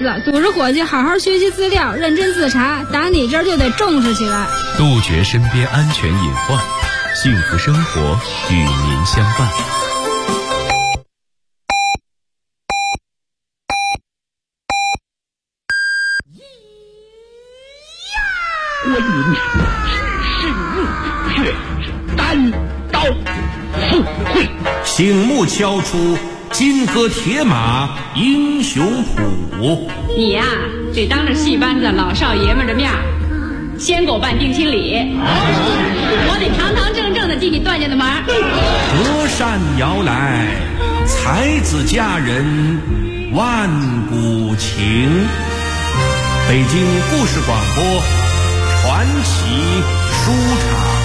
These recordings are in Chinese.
子，组织伙计好好学习资料，认真自查，打你这儿就得重视起来， 杜绝身边安全隐患，幸福生活与您相伴。 观音只是怒，却是单刀赴会。 醒目敲出金戈铁马英雄谱。 你呀，得当着戏班子老少爷们的面先给我办定亲礼，我得堂堂正正的进你段家的门。 隔山摇来，才子佳人万古情。北京故事广播传奇书场。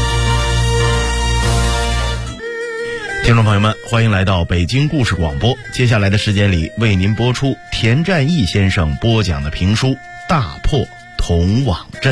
听众朋友们，欢迎来到北京故事广播。接下来的时间里，为您播出田占义先生播讲的评书《大破铜网阵》。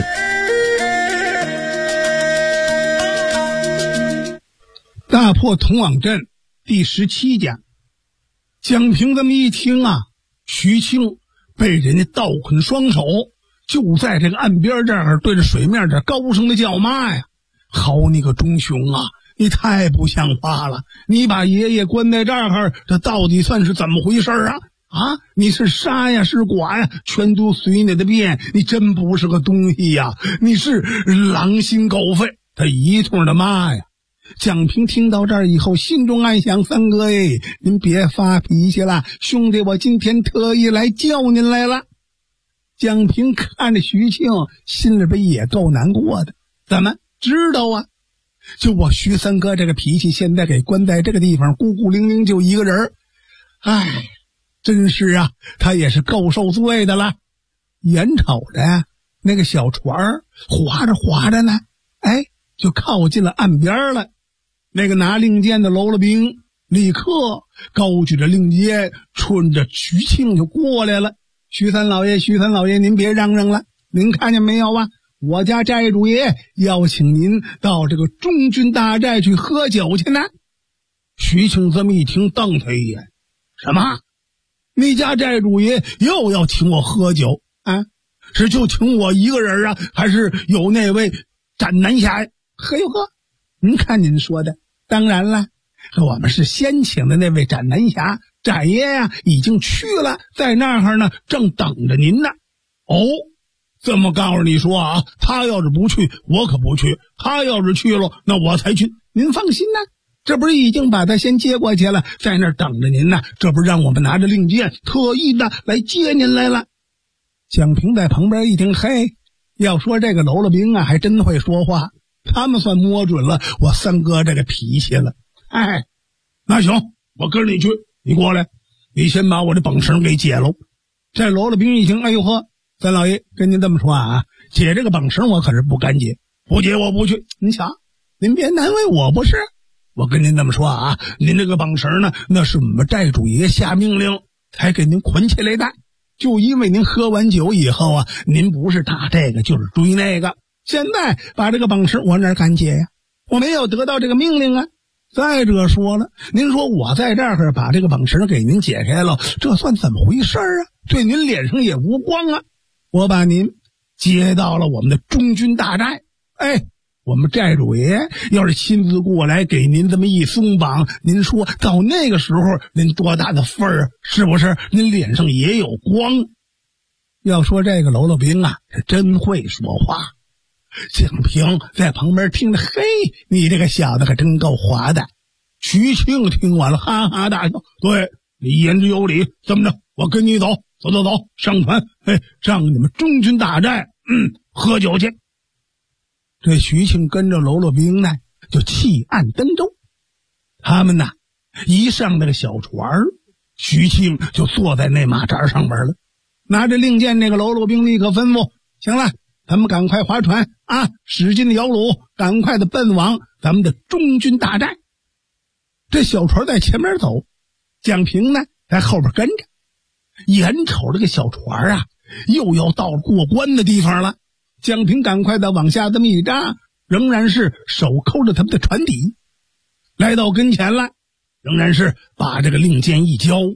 大破铜网阵第17讲。蒋平这么一听啊，徐庆被人家倒捆双手，就在这个岸边这儿对着水面这高声的叫骂呀：好你个忠雄啊，你太不像话了，你把爷爷关在这儿，这到底算是怎么回事啊？你是杀呀是剐呀，全都随你的便，你真不是个东西呀，你是狼心狗肺，他一通的骂呀。蒋平听到这儿以后，心中暗想：三哥您别发脾气了，兄弟我今天特意来叫您来了。蒋平看着徐庆，心里边也够难过的，怎么知道啊？就我徐三哥这个脾气，现在给关在这个地方，孤孤零零就一个人，真是啊，他也是够受罪的了。眼瞅着那个小船划着划着呢，就靠近了岸边了。那个拿令箭的喽啰兵立刻高举着令箭，冲着徐庆就过来了。徐三老爷，您别嚷嚷了，您看见没有啊？我家寨主爷邀请您到这个中军大寨去喝酒去呢。徐庆这么一听，瞪他一眼：什么？你家寨主爷又要请我喝酒啊？是就请我一个人啊，还是有那位斩南侠呀？嘿呦呵，您看您说的，当然了，我们是先请的那位斩南侠，展爷呀已经去了，在那儿呢，正等着您呢。这么告诉你说啊，他要是不去，我可不去；他要是去了，那我才去。您放心呢，这不是已经把他先接过去了，在那儿等着您呢。这不是让我们拿着令箭特意的来接您来了。蒋平在旁边一听，要说这个喽啰兵啊，还真会说话，他们算摸准了我三哥这个脾气了。那行，我跟着你去，你过来，你先把我这绑绳给解喽。这喽啰兵一听，哎呦呵，三老爷跟您这么说啊，解这个绑绳我可是不敢解，不解我不去。您瞧，您别难为我不是？我跟您这么说啊，您这个绑绳呢，那是我们寨主爷下命令才给您捆起来的。就因为您喝完酒以后啊，您不是打这个就是追那个，现在把这个绑绳我哪敢解呀？我没有得到这个命令啊。再者说了，您说我在这儿把这个绑绳给您解开了，这算怎么回事啊？对您脸上也无光啊。我把您接到了我们的中军大寨，我们寨主爷要是亲自过来给您这么一松绑，您说到那个时候您多大的份儿，是不是？您脸上也有光。要说这个喽啰兵啊，是真会说话。蒋平在旁边听着，你这个小子可真够滑的。徐庆听完了哈哈大笑，对，你言之有理，这么着，我跟你走，走，上船，上你们中军大寨，喝酒去。这徐庆跟着喽啰兵呢，就弃岸登舟。他们呢，一上那个小船，徐庆就坐在那马扎上边了，拿着令箭，那个喽啰兵立刻吩咐：行了，咱们赶快划船啊，使劲的摇橹，赶快的奔往咱们的中军大寨。这小船在前面走，蒋平呢在后边跟着。眼瞅这个小船啊，又要到过关的地方了。蒋平赶快的往下这么一扎，仍然是手扣着他们的船底，来到跟前了，仍然是把这个令箭一交，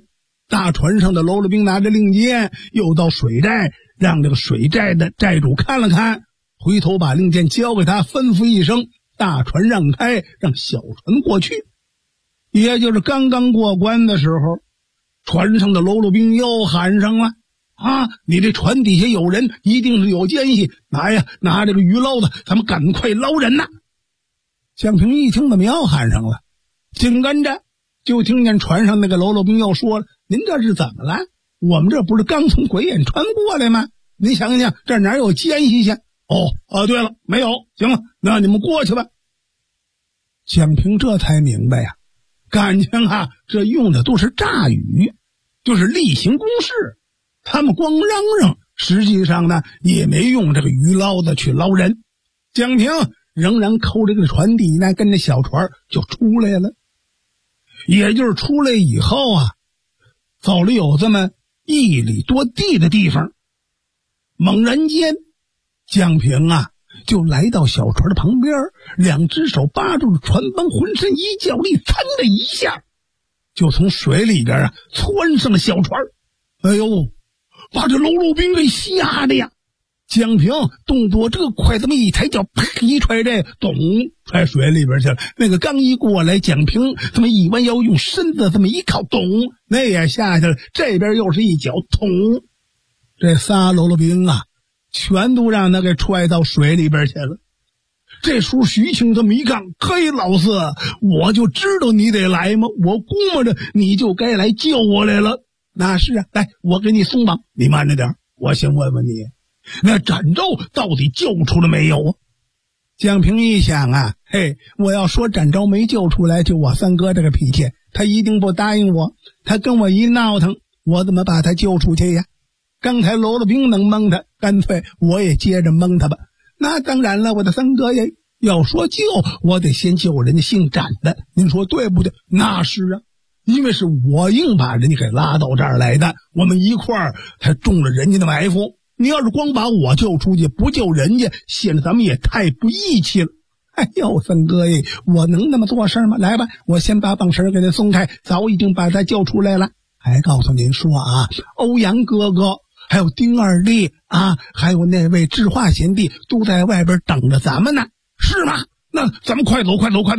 大船上的喽啰兵拿着令箭，又到水寨，让这个水寨的寨主看了看，回头把令箭交给他，吩咐一声，大船让开，让小船过去。也就是刚刚过关的时候，船上的喽啰兵又喊上了：你这船底下有人，一定是有奸细，拿这个鱼捞子，咱们赶快捞人呐！蒋平一听怎么又喊上了，紧跟着就听见船上那个喽啰兵又说了：您这是怎么了？我们这不是刚从鬼眼川过来吗？您想想，这哪有奸细去？对了，没有。行了，那你们过去吧。蒋平这才明白呀，感情这用的都是诈语，就是例行公事。他们光嚷嚷，实际上呢也没用这个鱼捞子去捞人。蒋平仍然抠这个船底呢，跟着小船就出来了。也就是出来以后走了有这么1里多地的地方，猛然间蒋平就来到小船的旁边，两只手扒住了船帮，浑身一较力，噌的一下就从水里边窜上了小船。哎呦，把这喽啰兵给吓的呀！蒋平动作这快，这么一抬脚，啪一踹，咚踹水里边去了。那个刚一过来，蒋平这么一弯腰，用身子这么一靠，咚，那也下去了。这边又是一脚，咚，这仨喽啰兵全都让他给踹到水里边去了。这时候徐庆这么一看，嘿，老四，我就知道你得来吗？我估摸着你就该来救我来了。那是来，我给你松绑。你慢着点，我先问问你，那展昭到底救出了没有？蒋平一想我要说展昭没救出来，就我三哥这个脾气，他一定不答应我。他跟我一闹腾，我怎么把他救出去呀？刚才喽啰兵能蒙他，干脆我也接着蒙他吧。那当然了，我的三哥呀，要说救，我得先救人家姓展的，您说对不对？那是因为是我硬把人家给拉到这儿来的，我们一块儿才中了人家的埋伏。你要是光把我救出去，不救人家，显得咱们也太不义气了。哎呦，三哥呀，我能那么做事吗？来吧，我先把绑绳给他松开，早已经把他救出来了。还告诉您说欧阳哥哥还有丁二弟还有那位智化贤弟都在外边等着咱们呢，是吗？那咱们快走。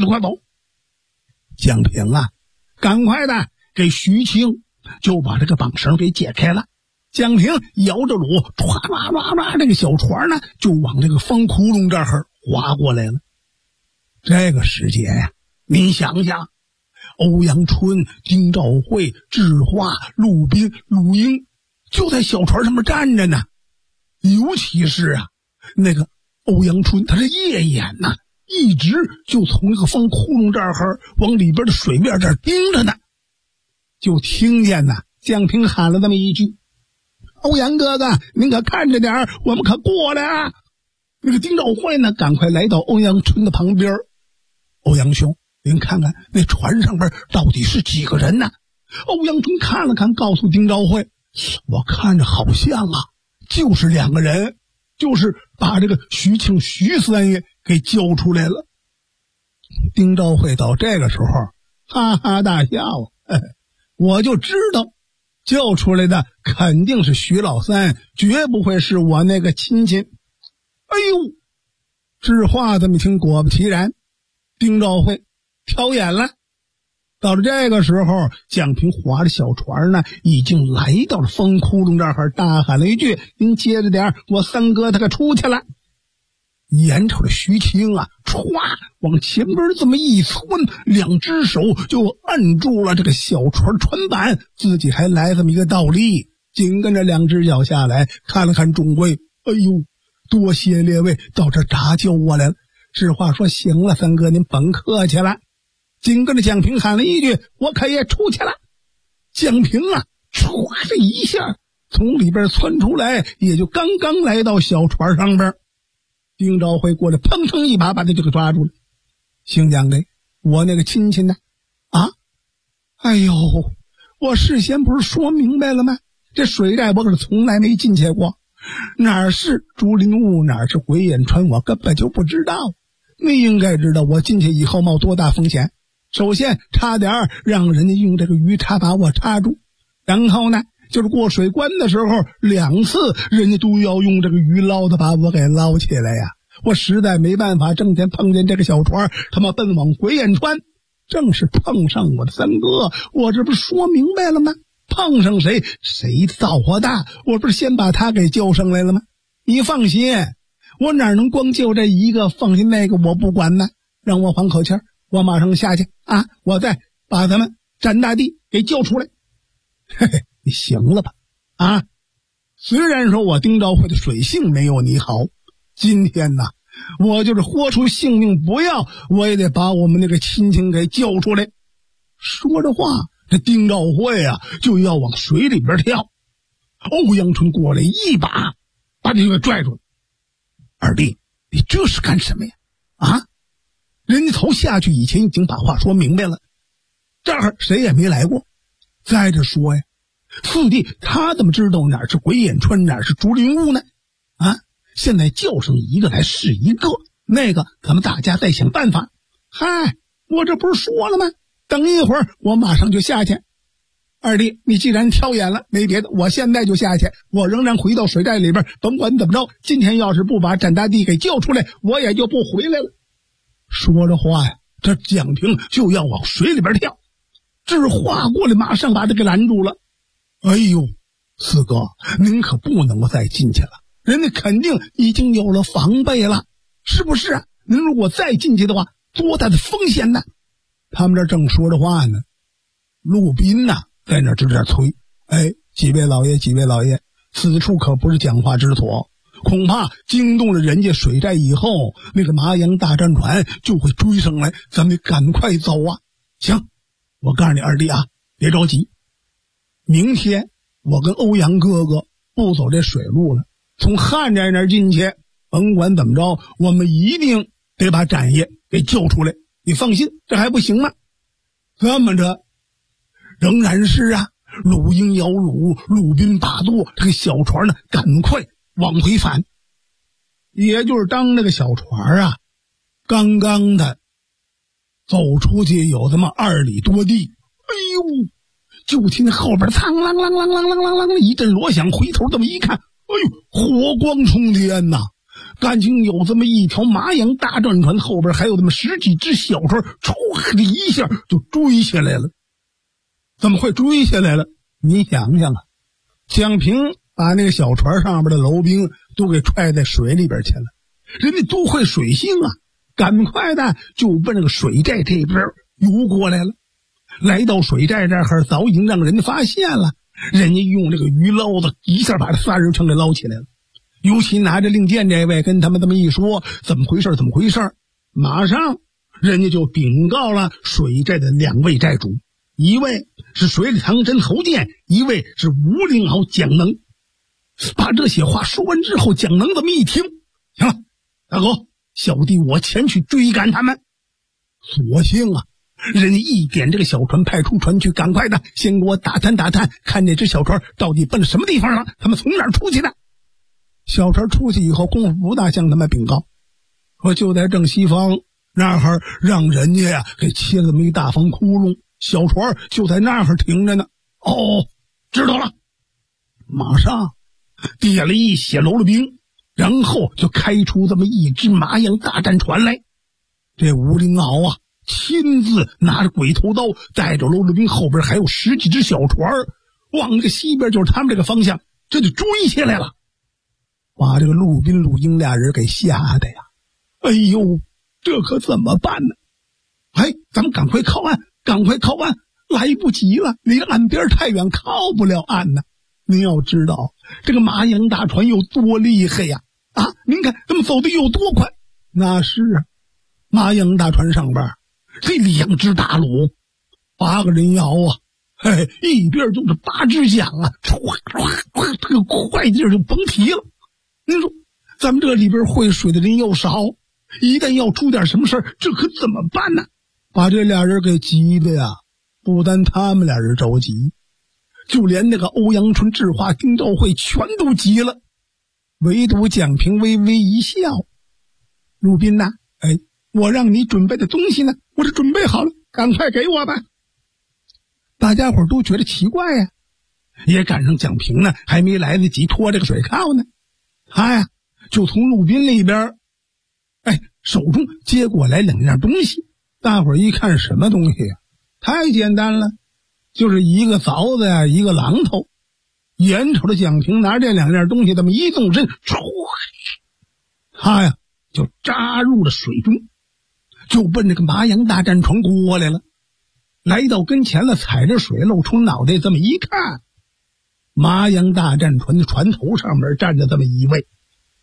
蒋平赶快的给徐庆就把这个绑绳给解开了。蒋平摇着橹，唰这个小船呢就往这个方窟窿这儿划过来了。这个时节您想想，欧阳春、丁兆会、智化、陆斌、陆英就在小船上面站着呢。尤其是那个欧阳春，他是夜眼一直就从这个方窟窿这儿往里边的水面这儿盯着呢。就听见蒋平喊了这么一句：欧阳哥哥，您可看着点，我们可过来那个丁兆会呢，赶快来到欧阳春的旁边。欧阳兄，您看看那船上边到底是几个人呢？欧阳春看了看，告诉丁兆会：我看着好像就是2个人，就是把这个徐庆徐三爷给救出来了。丁兆会到这个时候哈哈大笑我就知道救出来的肯定是徐老三，绝不会是我那个亲戚。哎呦，智化这么一听，果不其然，丁兆会挑眼了。到了这个时候，蒋平划着小船呢，已经来到了风窟窿这儿，大喊了一句：您接着点，我三哥他可出去了。眼瞅着徐青歘往前边这么一窜，2只手就按住了这个小船船板，自己还来这么一个倒立，紧跟着2只脚下来，看了看众位，哎呦，多谢列位到这搭救我来了。智化说：行了，三哥您甭客气了。紧跟着蒋平喊了一句：我可也出去了。蒋平唰的一下从里边窜出来，也就刚刚来到小船上边。丁兆会过来，砰砰一把把他就给抓住了。姓蒋的，我那个亲戚呢？哎呦，我事先不是说明白了吗？这水寨我可是从来没进去过，哪是竹林坞，哪是鬼眼川，我根本就不知道。你应该知道我进去以后冒多大风险。首先差点让人家用这个鱼叉把我插住， 然后呢，就是过水关的时候2次，人家都要用这个鱼捞的把我给捞起来呀。我实在没办法，正天碰见这个小船，他们奔往鬼眼川，正是碰上我的三哥。我这不是说明白了吗？碰上谁造化大，我不是先把他给救上来了吗？你放心，我哪能光救这一个，放心那个我不管呢。让我缓口气，我马上下去啊！我再把咱们展大帝给救出来。嘿嘿，你行了吧？啊，虽然说我丁兆会的水性没有你好，今天呢，我就是豁出性命不要，我也得把我们那个亲情给救出来。说着话，这丁兆会啊就要往水里边跳。欧阳春过来一把把这个拽住。二弟，你这是干什么呀？啊，人家头下去以前已经把话说明白了，这儿谁也没来过。再者说呀，四弟他怎么知道哪是鬼眼川，哪是竹林屋呢？啊，现在叫上一个来是一个，那个咱们大家再想办法。嗨，我这不是说了吗？等一会儿我马上就下去。二弟，你既然挑眼了，没别的，我现在就下去，我仍然回到水寨里边，甭管怎么着，今天要是不把展大帝给救出来，我也就不回来了。说着话呀，这蒋平就要往水里边跳，这话过来马上把他给拦住了。哎呦，四哥，您可不能够再进去了，人家肯定已经有了防备了，是不是啊？您如果再进去的话，多大的风险呢？他们这正说着话呢，陆斌呐在那直这催，哎，几位老爷，此处可不是讲话之所，恐怕惊动了人家水寨以后，那个麻阳大战船就会追上来，咱们得赶快走啊！行，我告诉你二弟啊，别着急，明天我跟欧阳哥哥不走这水路了，从汉寨那儿进去，甭管怎么着，我们一定得把展爷给救出来。你放心，这还不行吗？这么着仍然是啊，鲁英摇橹，鲁宾把舵，这个小船呢赶快往回返。也就是当那个小船啊刚刚的走出去有这么2里多地，哎呦，就听后边苍啷啷啷啷啷啷啷一阵锣响，回头这么一看，哎呦，火光冲天呐！感情有这么一条麻阳大战船，后边还有这么10几只小船，唰的一下就追下来了。怎么会追下来了？你想想啊，蒋平把那个小船上边的楼兵都给踹在水里边去了，人家都会水性啊，赶快的就奔那个水寨这边游过来了。来到水寨这儿，早已经让人家发现了，人家用这个鱼捞子一下把这3人全给捞起来了。尤其拿着令箭这位跟他们这么一说，怎么回事，马上人家就禀告了水寨的2位寨主，一位是水里唐真侯健，一位是吴灵鳌蒋能。把这些话说完之后，蒋能这么一听，行了，大哥，小弟我前去追赶他们。所幸啊，人家一点这个小船，派出船去，赶快的先给我打探，看这只小船到底奔什么地方了，他们从哪儿出去的。小船出去以后，功夫不大，向他们禀告说就在正西方那儿，让人家呀给切了这么一大方窟窿，小船就在那儿停着呢。哦，知道了。马上点了一血楼了兵，然后就开出这么一支麻阳大战船来。这吴灵鳌啊亲自拿着鬼头刀，带着楼了兵，后边还有10几只小船，往这个西边就是他们这个方向，这就追下来了，把这个陆宾、陆英俩人给吓得呀！哎呦，这可怎么办呢？哎，咱们赶快靠岸，来不及了，离岸边太远，靠不了岸呢。您要知道这个麻阳大船有多厉害呀！啊，您看他们走的有多快。那是啊，麻阳大船上边这2只大橹，8个人摇啊，嘿，一边就是8只桨啊，这个快劲就甭提了。您说咱们这里边会水的人又少，一旦要出点什么事儿，这可怎么办呢？把这俩人给急的呀，不单他们俩人着急，就连那个欧阳春、智化、丁兆会全都急了。唯独蒋平微微一笑：“陆宾呐，哎，我让你准备的东西呢，我这准备好了，赶快给我吧。”大家伙都觉得奇怪呀， 也赶上蒋平呢还没来得及拖这个水靠呢，他呀就从路边里边手中接过来2样东西。大伙儿一看什么东西呀？太简单了，就是一个凿子呀，一个榔头。眼瞅着蒋平拿这2样东西这么一纵身，他呀就扎入了水中，就奔这个麻阳大战船过来了。来到跟前了，踩着水露出脑袋，这么一看，麻阳大战船的船头上面站着这么一位，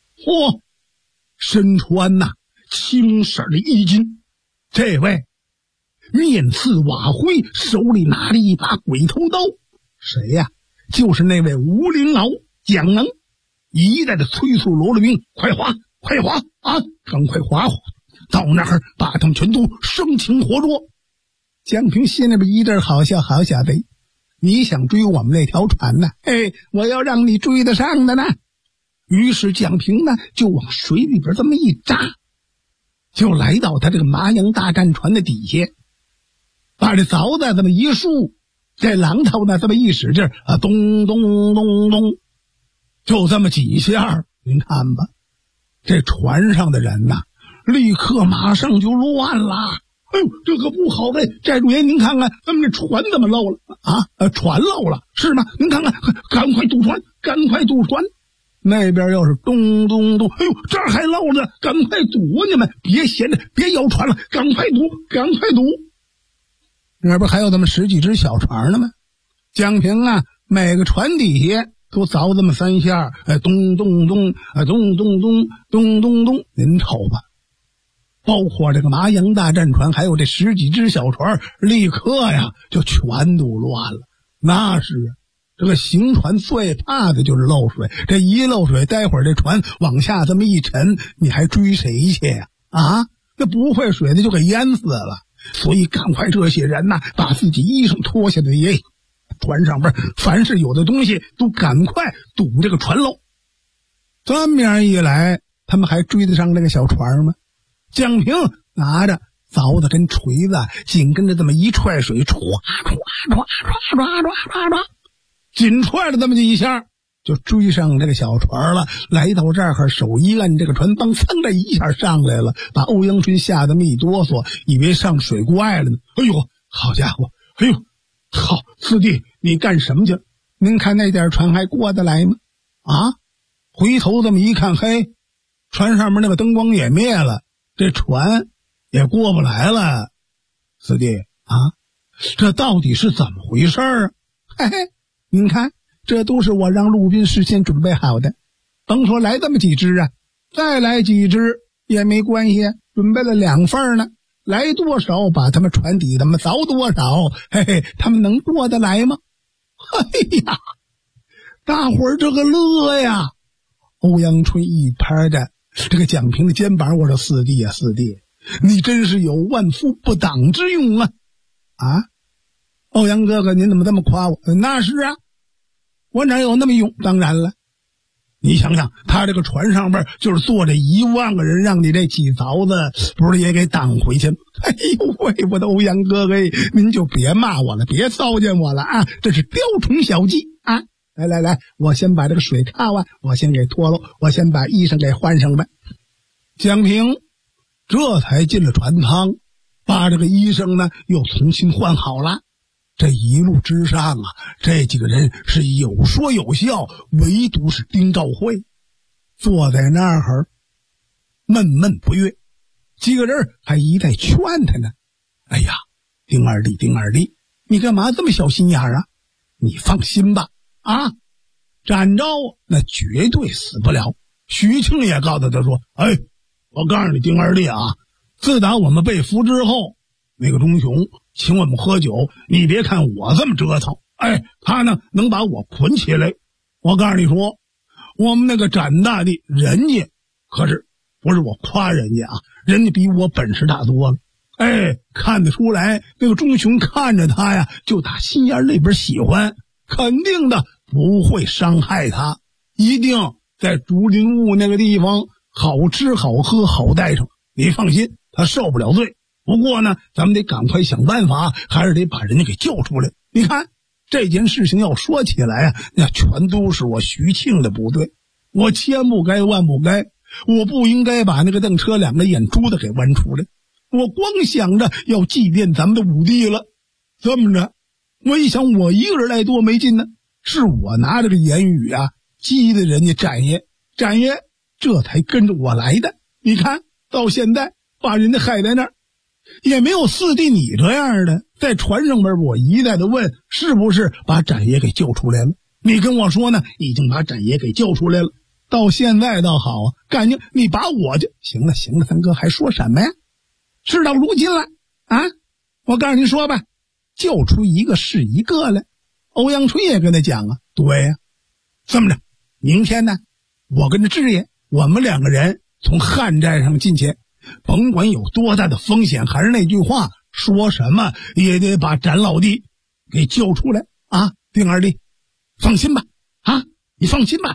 身穿青色的衣襟，这位面似瓦灰，手里拿着一把鬼头刀。谁呀？就是那位吴灵鳌蒋能，一代的催促罗罗兵，快划啊，赶快划到那儿把他们全都生擒活捉。蒋平心里边一阵好笑，好小子，你想追我们那条船呢？我要让你追得上的呢。于是蒋平呢就往水里边这么一扎，就来到他这个麻阳大战船的底下，把这凿子这么一竖，这榔头呢这么一使劲咚咚咚咚，就这么几下，您看吧，这船上的人立刻马上就乱了。这可不好呗！寨主爷，您看看，咱们这船怎么漏了船漏了是吗？您看看，赶快堵船，赶快堵船！那边要是咚咚咚，这儿还漏着，赶快堵啊！你们别闲着，别摇船了，赶快堵，赶快堵！那不还有这么10几只小船呢吗？蒋平每个船底下都凿这么3下，咚咚咚，咚咚咚，咚咚咚，您瞅吧。包括这个麻阳大战船，还有这10几只小船，立刻就全都乱了。那是这个行船最怕的就是漏水，这一漏水，待会儿这船往下这么一沉，你还追谁去呀？那不会水的就给淹死了。所以赶快这些人把自己衣裳脱下来，船上边凡是有的东西都赶快堵这个船漏。这么样一来，他们还追得上那个小船吗？蒋平拿着凿子跟锤子，紧跟着这么一踹水，唰紧踹了这么几下，就追上这个小船了。来到这儿，手一按这个船帮，噌的一下上来了，把欧阳春吓得这么一哆嗦，以为上水怪了呢。好家伙，好四弟，你干什么去？您看那点船还过得来吗？回头这么一看，船上面那个灯光也灭了，这船也过不来了。四弟这到底是怎么回事啊？您看，这都是我让陆斌事先准备好的。甭说来这么几只再来几只也没关系，准备了2份呢。来多少把他们船底他们凿多少，他们能过得来吗？大伙儿这个乐呀！欧阳春一拍着这个蒋平的肩膀，我说四弟四弟，你真是有万夫不挡之勇啊！欧阳哥哥，您怎么这么夸我？那是我哪有那么勇？当然了，你想想，他这个船上边就是坐着1万个人，让你这几凿子不是也给挡回去了？我的欧阳哥哥，您就别骂我了，别糟践我了这是雕虫小技来，我先把这个水靠我先给脱了，我先把衣裳给换上吧。蒋平这才进了船舱，把这个衣裳呢又重新换好了。这一路之上这几个人是有说有笑，唯独是丁兆辉坐在那儿闷闷不悦，几个人还一再劝他呢。丁二弟，你干嘛这么小心眼你放心吧展昭那绝对死不了。徐庆也告诉他说，我告诉你丁二弟自打我们被俘之后，那个钟雄请我们喝酒，你别看我这么折腾，他呢能把我捆起来。我告诉你说，我们那个展大帝人家可是不是我夸人家人家比我本事大多了。看得出来那个钟雄看着他就打心眼里边喜欢，肯定的不会伤害他，一定在竹林坞那个地方好吃好喝好待上，你放心，他受不了罪。不过呢，咱们得赶快想办法，还是得把人家给救出来。你看这件事情要说起来啊，那全都是我徐庆的不对。我千不该万不该，我不应该把那个邓车两个眼珠子给剜出来。我光想着要祭奠咱们的武帝了，这么着，我一想我一个人来多没劲呢，是我拿这个言语啊激的人家展爷这才跟着我来的。你看到现在把人家害在那儿，也没有四弟你这样的在船上边，我一再的问是不是把展爷给救出来了，你跟我说呢已经把展爷给救出来了。到现在倒好啊，感觉你把我就行了，三哥还说什么呀？事到如今了啊，我告诉你说吧，救出一个是一个了。欧阳春也跟他讲啊，对呀，这么着，明天呢，我跟着智爷，我们两个人从旱寨上进去，甭管有多大的风险，还是那句话，说什么也得把展老弟给救出来啊！丁二弟，放心吧，啊，你放心吧。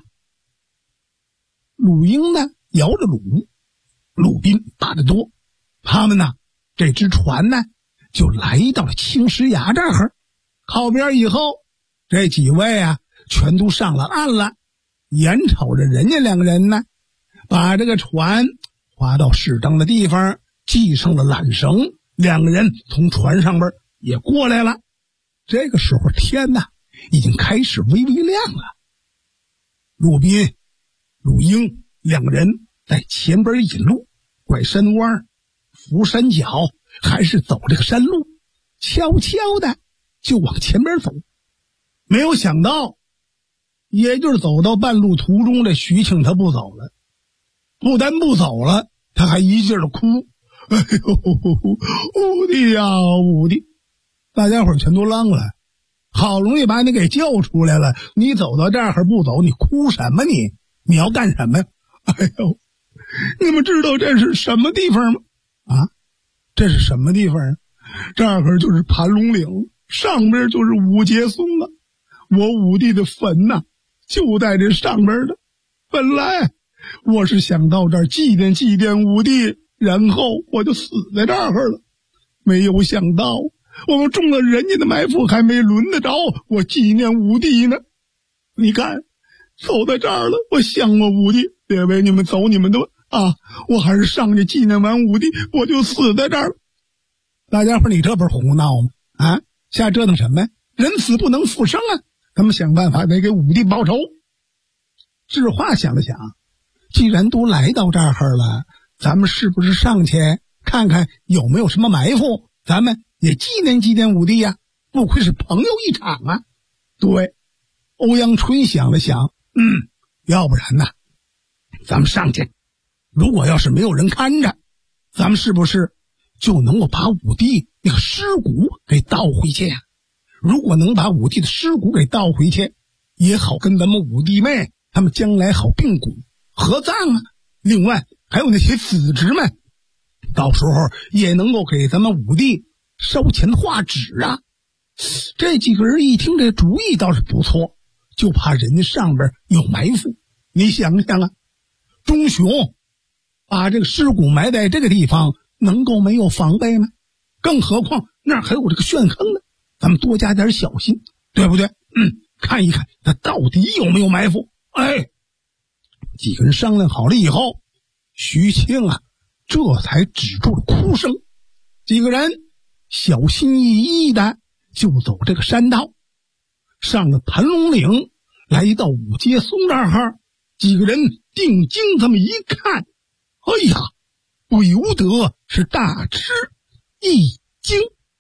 鲁英呢，摇着鲁宾打得多，他们呢，这只船呢，就来到了青石崖这儿，靠边以后，这几位啊，全都上了岸了，眼瞅着人家两个人呢，把这个船划到适当的地方，系上了缆绳，两个人从船上边也过来了。这个时候天呐，已经开始微微亮了。鲁宾、鲁英两个人在前边引路，拐山弯，扶山脚，还是走这个山路，悄悄的就往前边走。没有想到，也就是走到半路途中，这徐庆他不走了，不但不走了，他还一劲儿的哭。哎呦，武帝呀，武帝！大家伙全都愣了，好容易把你给救出来了，你走到这儿还不走，你哭什么你？你要干什么呀？哎呦，你们知道这是什么地方吗？啊，这是什么地方啊？这儿就是盘龙岭，上边就是五节松啊。我武帝的坟呐，就在这上边的。本来我是想到这儿祭奠武帝，然后我就死在这儿了。没有想到我们中了人家的埋伏，还没轮得着我纪念武帝呢。你看，走到这儿了，我想我武帝，列位你们走你们的啊，我还是上去纪念完武帝，我就死在这儿了。大家伙，你这不是胡闹吗？啊，瞎折腾什么呀？人死不能复生啊！咱们想办法得给武帝报仇。智化想了想，既然都来到这儿了，咱们是不是上去看看有没有什么埋伏，咱们也纪念武帝呀，不亏是朋友一场啊。对，欧阳春想了想，要不然呢，咱们上去，如果要是没有人看着，咱们是不是就能够把武帝那个尸骨给倒回去呀？如果能把武帝的尸骨给倒回去，也好跟咱们五弟妹他们将来好并骨合葬啊。另外还有那些子侄们，到时候也能够给咱们武帝烧钱画纸啊。这几个人一听这主意倒是不错，就怕人家上边有埋伏。你想想啊，钟雄把这个尸骨埋在这个地方，能够没有防备吗？更何况那儿还有这个陷坑呢，咱们多加点小心，对不对？看一看他到底有没有埋伏。哎，几个人商量好了以后，徐庆啊这才止住了哭声。几个人小心翼翼的就走这个山道，上了盘龙岭，来到五阶松这儿，几个人定睛这么一看，哎呀，不由得是大吃一惊。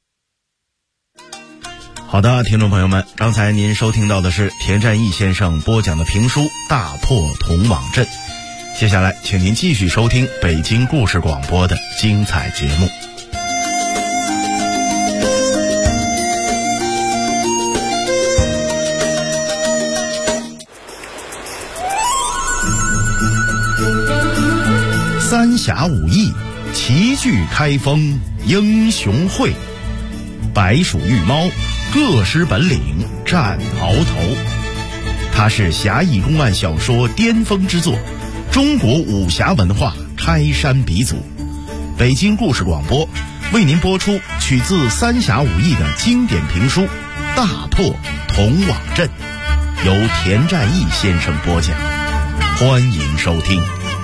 好的，听众朋友们，刚才您收听到的是田占义先生播讲的评书《大破铜网阵》，接下来请您继续收听北京故事广播的精彩节目。三峡武艺，齐聚开封英雄会，白鼠玉猫各施本领战鳌头。它是侠义公案小说巅峰之作，中国武侠文化开山鼻祖。北京故事广播为您播出取自三峡武艺的经典评书《 大破童网镇，由田占义先生播讲，欢迎收听。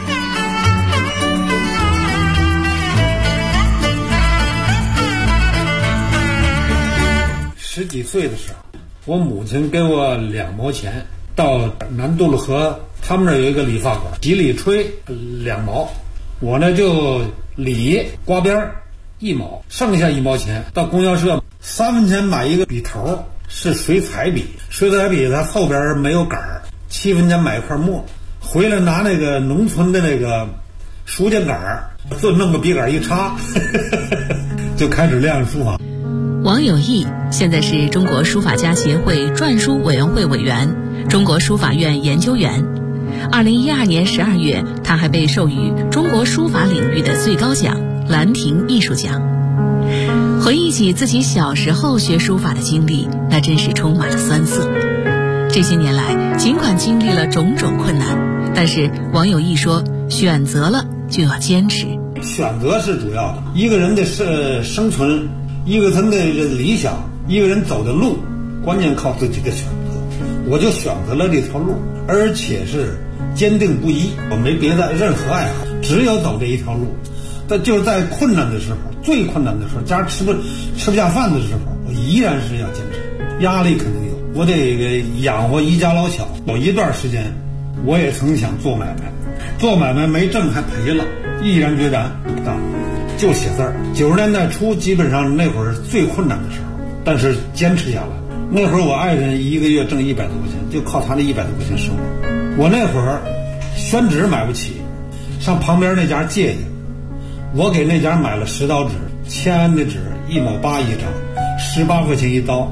10几岁的时候，我母亲给我2毛钱，到南渡路河他们那儿有一个理发馆，洗理吹2毛，我呢就理刮边1毛，剩下1毛钱到供销社3分钱买一个笔头，是水彩笔，水彩笔它后边没有杆儿，7分钱买一块墨，回来拿那个农村的那个书架杆儿，就弄个笔杆一插就开始练书法。 王有义现在是中国书法家协会篆书委员会委员、中国书法院研究员。2012年12月，他还被授予中国书法领域的最高奖兰亭艺术奖。回忆起自己小时候学书法的经历，那真是充满了酸涩。这些年来，尽管经历了种种困难，但是王有义说，选择了就要坚持。 选择是主要的，一个人的生存，一个人的理想，一个人走的路，关键靠自己的选择。我就选择了这条路，而且是坚定不移，我没别的任何爱好，只有走这一条路。但就是在困难的时候，最困难的时候，家吃不下饭的时候，我依然是要坚持。压力肯定有，我得养活一家老小。有一段时间，我也曾想做买卖，做买卖没挣还赔了，毅然决然不干，就写字儿。90年代初，基本上那会儿是最困难的时候，但是坚持下来。那会儿我爱人一个月挣100多块钱，就靠他那100多块钱生活。我那会儿宣纸买不起，上旁边那家借去，我给那家买了10刀纸，签的纸1毛8一张，18块钱一刀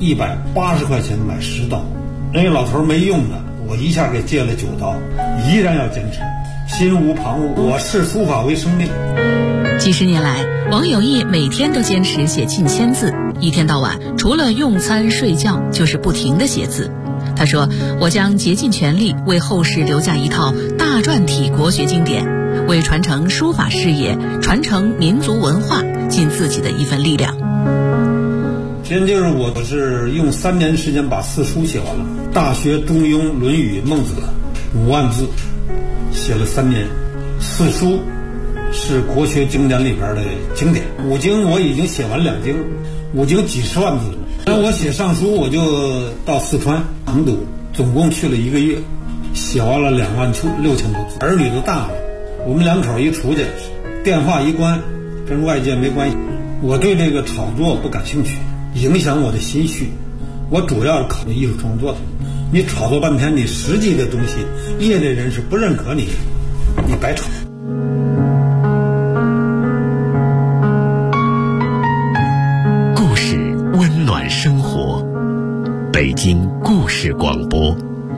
，180块钱买10刀。人家老头没用的，我一下给借了9刀，依然要坚持，心无旁骛，我视书法为生命。 几十年来，王有义每天都坚持写近1000字，一天到晚除了用餐睡觉就是不停地写字。他说，我将竭尽全力为后世留下一套大篆体国学经典，为传承书法事业、传承民族文化尽自己的一份力量。 今天就是我是用3年时间把4书写完了，《大学》《中庸》《论语》《孟子》5万字，写了3年。4书是国学经典里边的经典，5经我已经写完2经，5经几10万字了。那我写上书，我就到四川成都，总共去了1个月，写完了26000多字。儿女都大了，我们2口一出去，电话一关，跟外界没关系。我对这个炒作不感兴趣，影响我的心绪。我主要是考虑艺术创作的。你炒作半天，你实际的东西，业内人士不认可你，你白炒。 故事温暖生活，北京故事广播。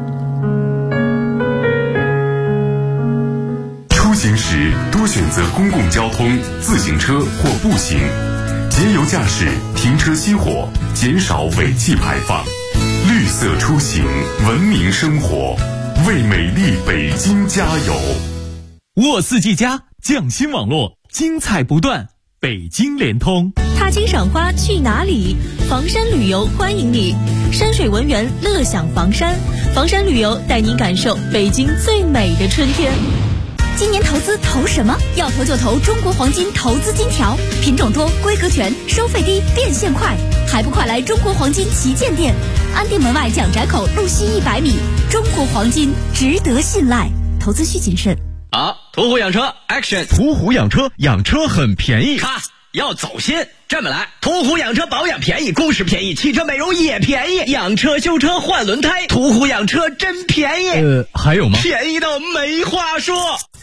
出行时多选择公共交通、自行车或步行，节油驾驶，停车熄火，减少尾气排放。绿色出行，文明生活，为美丽北京加油！ 沃四 G 加匠心网络，精彩不断，北京联通。 踏青赏花去哪里？房山旅游欢迎你，山水文园乐享房山，房山旅游带您感受北京最美的春天。 今年投资投什么？要投就投中国黄金投资金条，品种多，规格全，收费低，变现快，还不快来中国黄金旗舰店，安定门外蒋宅口路西100米。中国黄金值得信赖，投资需谨慎。 好，途虎养车 Action！ 途虎养车，养车很便宜。 咔，要走心。这么来，途虎养车保养便宜，故事便宜，汽车美容也便宜，养车修车换轮胎，途虎养车真便宜。 还有吗？ 便宜到没话说。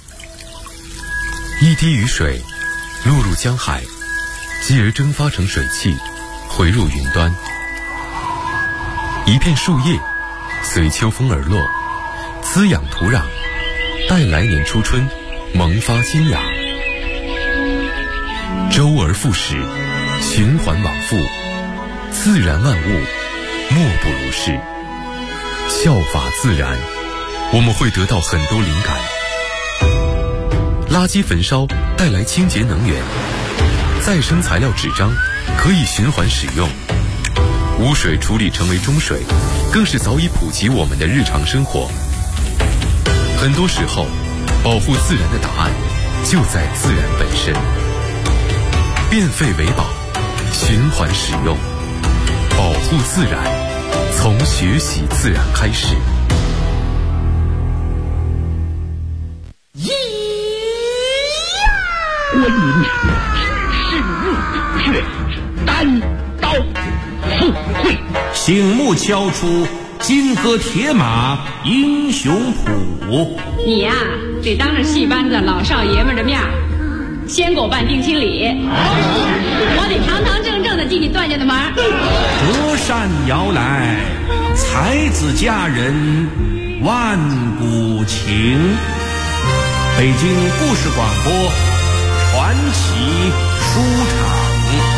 一滴雨水落入江海，继而蒸发成水汽，回入云端。一片树叶随秋风而落，滋养土壤，待来年初春萌发新芽。周而复始，循环往复，自然万物莫不如是。效法自然，我们会得到很多灵感。垃圾焚烧带来清洁能源，再生材料纸张可以循环使用， 污水处理成为中水，更是早已普及我们的日常生活。很多时候，保护自然的答案就在自然本身。变废为宝，循环使用，保护自然，从学习自然开始。 观音是日月单刀赴会， 醒目敲出金戈铁马英雄谱。 你呀，得当着戏班子老少爷们的面先给我办定亲礼，我得堂堂正正的进你段家的门。 折扇摇来，才子佳人万古情。北京故事广播传奇书场。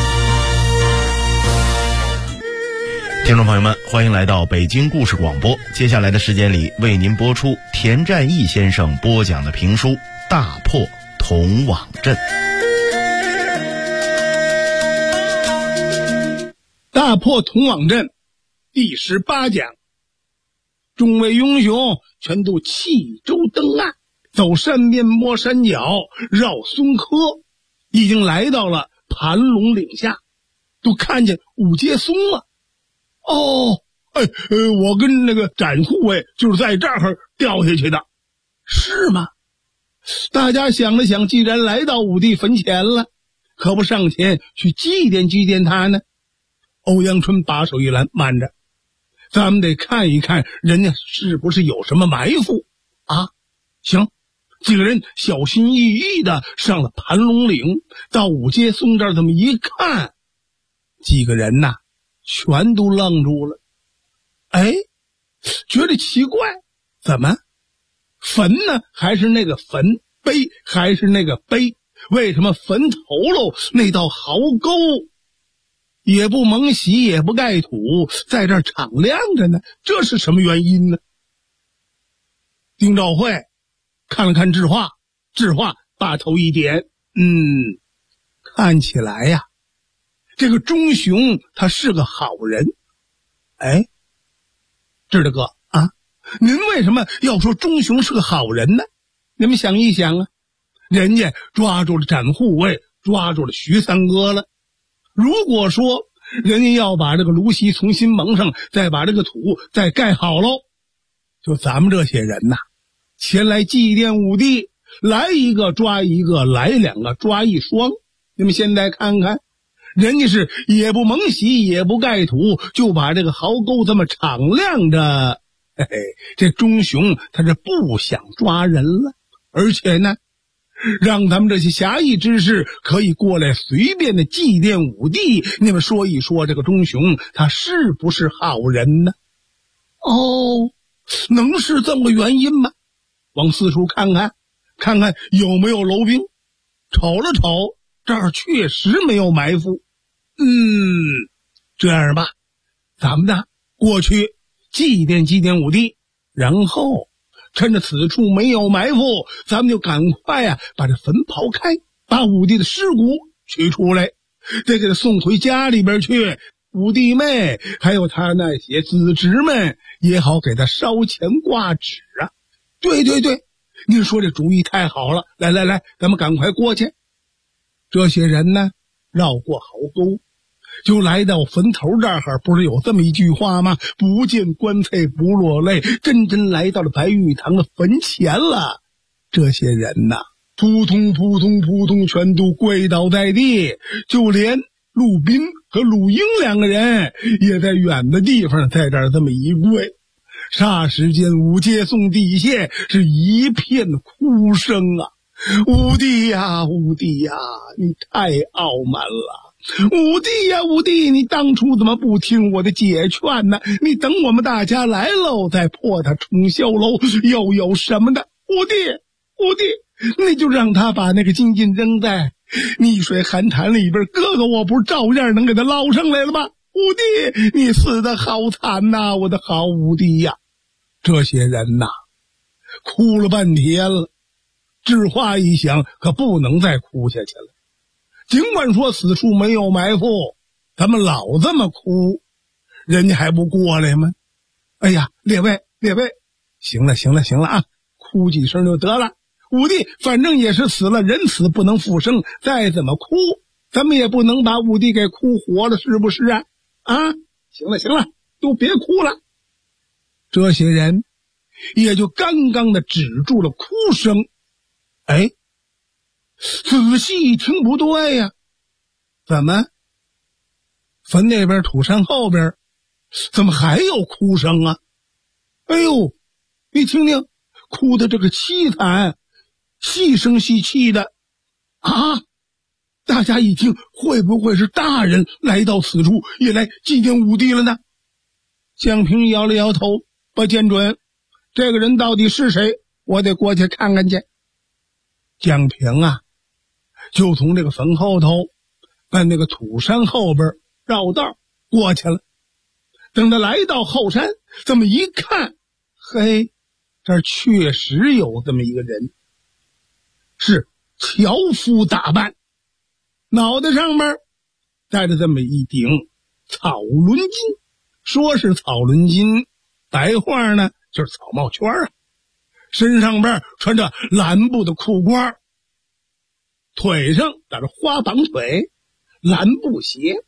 听众朋友们，欢迎来到北京故事广播。接下来的时间里，为您播出田占义先生播讲的评书《大破铜网阵》。 大破铜网阵第18讲，众位英雄全都弃舟登岸，走山边摸山脚，绕孙科，已经来到了盘龙岭下，都看见武阶松了。我跟那个展护卫就是在这儿掉下去的。是吗？大家想了想，既然来到武帝坟前了，可不上前去祭奠祭奠他呢？欧阳春把手一拦，慢着，咱们得看一看人家是不是有什么埋伏啊。行，几个人小心翼翼的上了盘龙岭，到武阶松这儿这么一看，几个人呐全都愣住了。觉得奇怪，怎么坟呢还是那个坟，碑还是那个碑，为什么坟头喽那道壕沟也不蒙洗也不盖土，在这儿敞亮着呢？这是什么原因呢？丁兆会看了看智化，智化把头一点，看起来呀，这个钟雄他是个好人。智大哥啊，您为什么要说钟雄是个好人呢？你们想一想啊，人家抓住了展护卫，抓住了徐三哥了。如果说人家要把这个芦席重新蒙上，再把这个土再盖好喽，就咱们这些人呐，前来祭奠武帝，来一个抓一个，来两个抓一双。你们现在看看，人家是也不蒙洗也不盖土，就把这个壕沟这么敞亮着。这钟雄他是不想抓人了，而且呢让咱们这些侠义之士可以过来随便的祭奠武帝。你们说一说，这个钟雄他是不是好人呢？能是这么个原因吗？往四处看看，看看有没有楼兵。瞅了瞅，这儿确实没有埋伏。这样吧，咱们呢过去祭奠祭奠武帝，然后趁着此处没有埋伏，咱们就赶快把这坟刨开，把武帝的尸骨取出来，得给他送回家里边去。武帝妹还有他那些子侄们也好给他烧钱挂纸啊。对，您说这主意太好了，来，咱们赶快过去。这些人呢绕过壕沟，就来到坟头这儿，不是有这么一句话吗？不见棺材不落泪，真来到了白玉堂的坟前了。这些人呐，扑通全都跪倒在地，就连陆斌和陆英两个人也在远的地方在这儿这么一跪。霎时间武阶松地下是一片哭声啊！武帝呀，你太傲慢了！武帝，你当初怎么不听我的解劝呢？你等我们大家来喽，再破他重霄楼，又有什么的？武帝，你就让他把那个金印扔在溺水寒潭里边，哥哥我不是照样能给他捞上来了吗？武帝，你死得好惨呐，我的好武帝呀！这些人呐，哭了半天了。智化一想，可不能再哭下去了。尽管说此处没有埋伏，咱们老这么哭， 人家还不过来吗？哎呀，列位，行了啊，哭几声就得了。武帝反正也是死了，人死不能复生，再怎么哭，咱们也不能把武帝给哭活了，是不是啊？啊，行了，都别哭了。这些人也就刚刚的止住了哭声。哎，仔细一听不对呀，怎么坟那边土山后边怎么还有哭声啊？哎呦，你听听，哭的这个凄惨，细声细气的啊！大家一听，会不会是大人来到此处，也来祭奠武帝了呢？蒋平摇了摇头，不见准，这个人到底是谁？我得过去看看去。蒋平啊，就从这个坟后头奔那个土山后边绕道过去了。等他来到后山，这么一看，嘿，这儿确实有这么一个人，是樵夫打扮，脑袋上面戴着这么一顶草轮巾，说是草轮巾，白话呢就是草帽圈啊。身上边穿着蓝布的裤褂，腿上打着花绑腿蓝布鞋，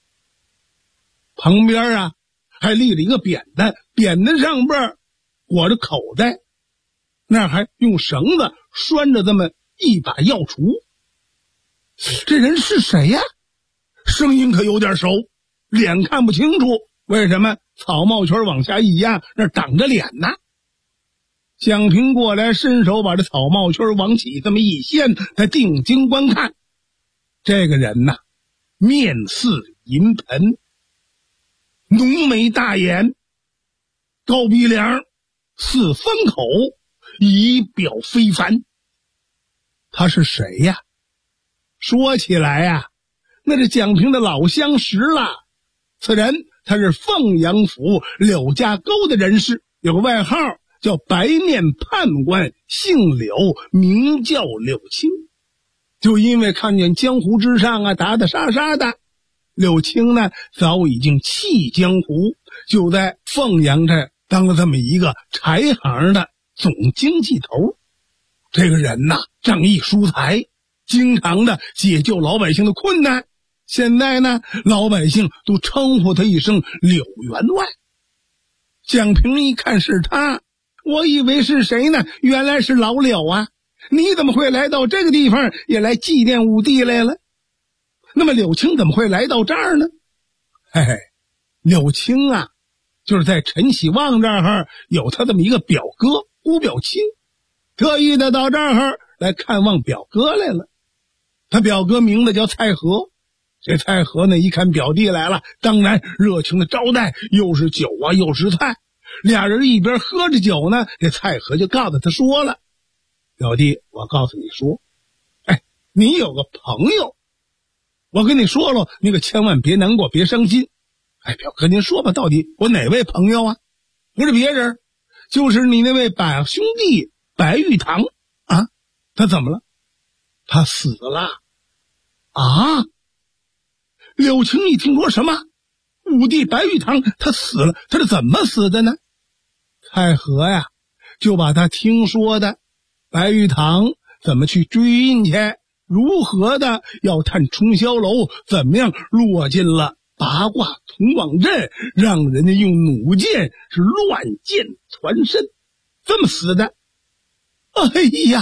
旁边啊还立了一个扁担，扁担上边裹着口袋，那还用绳子拴着这么一把药锄。这人是谁呀？声音可有点熟，脸看不清楚，为什么？草帽圈往下一压，那挡着脸呢。蒋平过来，伸手把这草帽圈往起这么一掀，他定睛观看，这个人呐，面似银盆，浓眉大眼，高鼻梁，似方口，仪表非凡。他是谁呀？说起来呀，那是蒋平的老相识了。此人他是凤阳府柳家沟的人士，有个外号叫白面判官，姓柳，名叫柳青。就因为看见江湖之上啊打打杀杀的，柳青呢早已经弃江湖，就在凤阳这当了这么一个柴行的总经济头。这个人呐，仗义疏财，经常的解救老百姓的困难。现在呢，老百姓都称呼他一声柳员外。蒋平一看是他，我以为是谁呢？原来是老柳啊！你怎么会来到这个地方，也来祭奠武帝来了？那么柳青怎么会来到这儿呢？嘿嘿，柳青啊，就是在陈喜旺这儿有他这么一个表哥姑表亲，特意的到这儿来看望表哥来了。他表哥名字叫蔡和，这蔡和呢一看表弟来了，当然热情的招待，又是酒啊又是菜。俩人一边喝着酒呢，这蔡和就告诉他说了：表弟，我告诉你说，哎，你有个朋友，我跟你说了，你可千万别难过，别伤心。哎，表哥您说吧，到底我哪位朋友啊？不是别人，就是你那位百兄弟白玉堂啊。他怎么了？他死了啊！柳青一听说什么？武帝白玉堂他死了，他是怎么死的呢？蔡和呀，就把他听说的白玉堂怎么去追印去，如何的要探冲霄楼，怎么样落进了八卦同网阵，让人家用弩箭是乱箭穿身，这么死的。哎呀，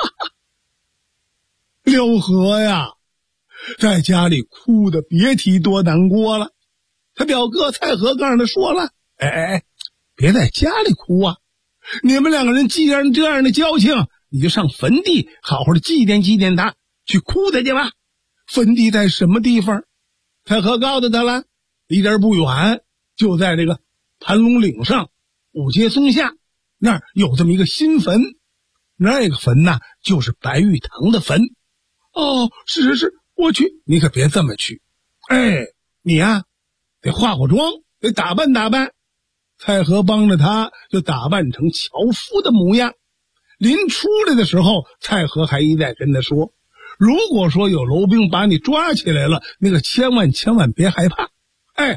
柳和呀，在家里哭的别提多难过了。他表哥蔡和告诉他说了：哎，别在家里哭啊！你们两个人既然这样的交情，你就上坟地好好的祭奠祭奠他，去哭他去吧。坟地在什么地方？蔡和告诉他了，离这儿不远，就在这个盘龙岭上五阶松下那儿有这么一个新坟，那个坟呐，就是白玉堂的坟。哦，是，我去。你可别这么去，哎，你呀，得化化妆，得打扮打扮。蔡和帮着他就打扮成樵夫的模样。临出来的时候，蔡和还一再跟他说，如果说有楼兵把你抓起来了，那个千万别害怕，哎，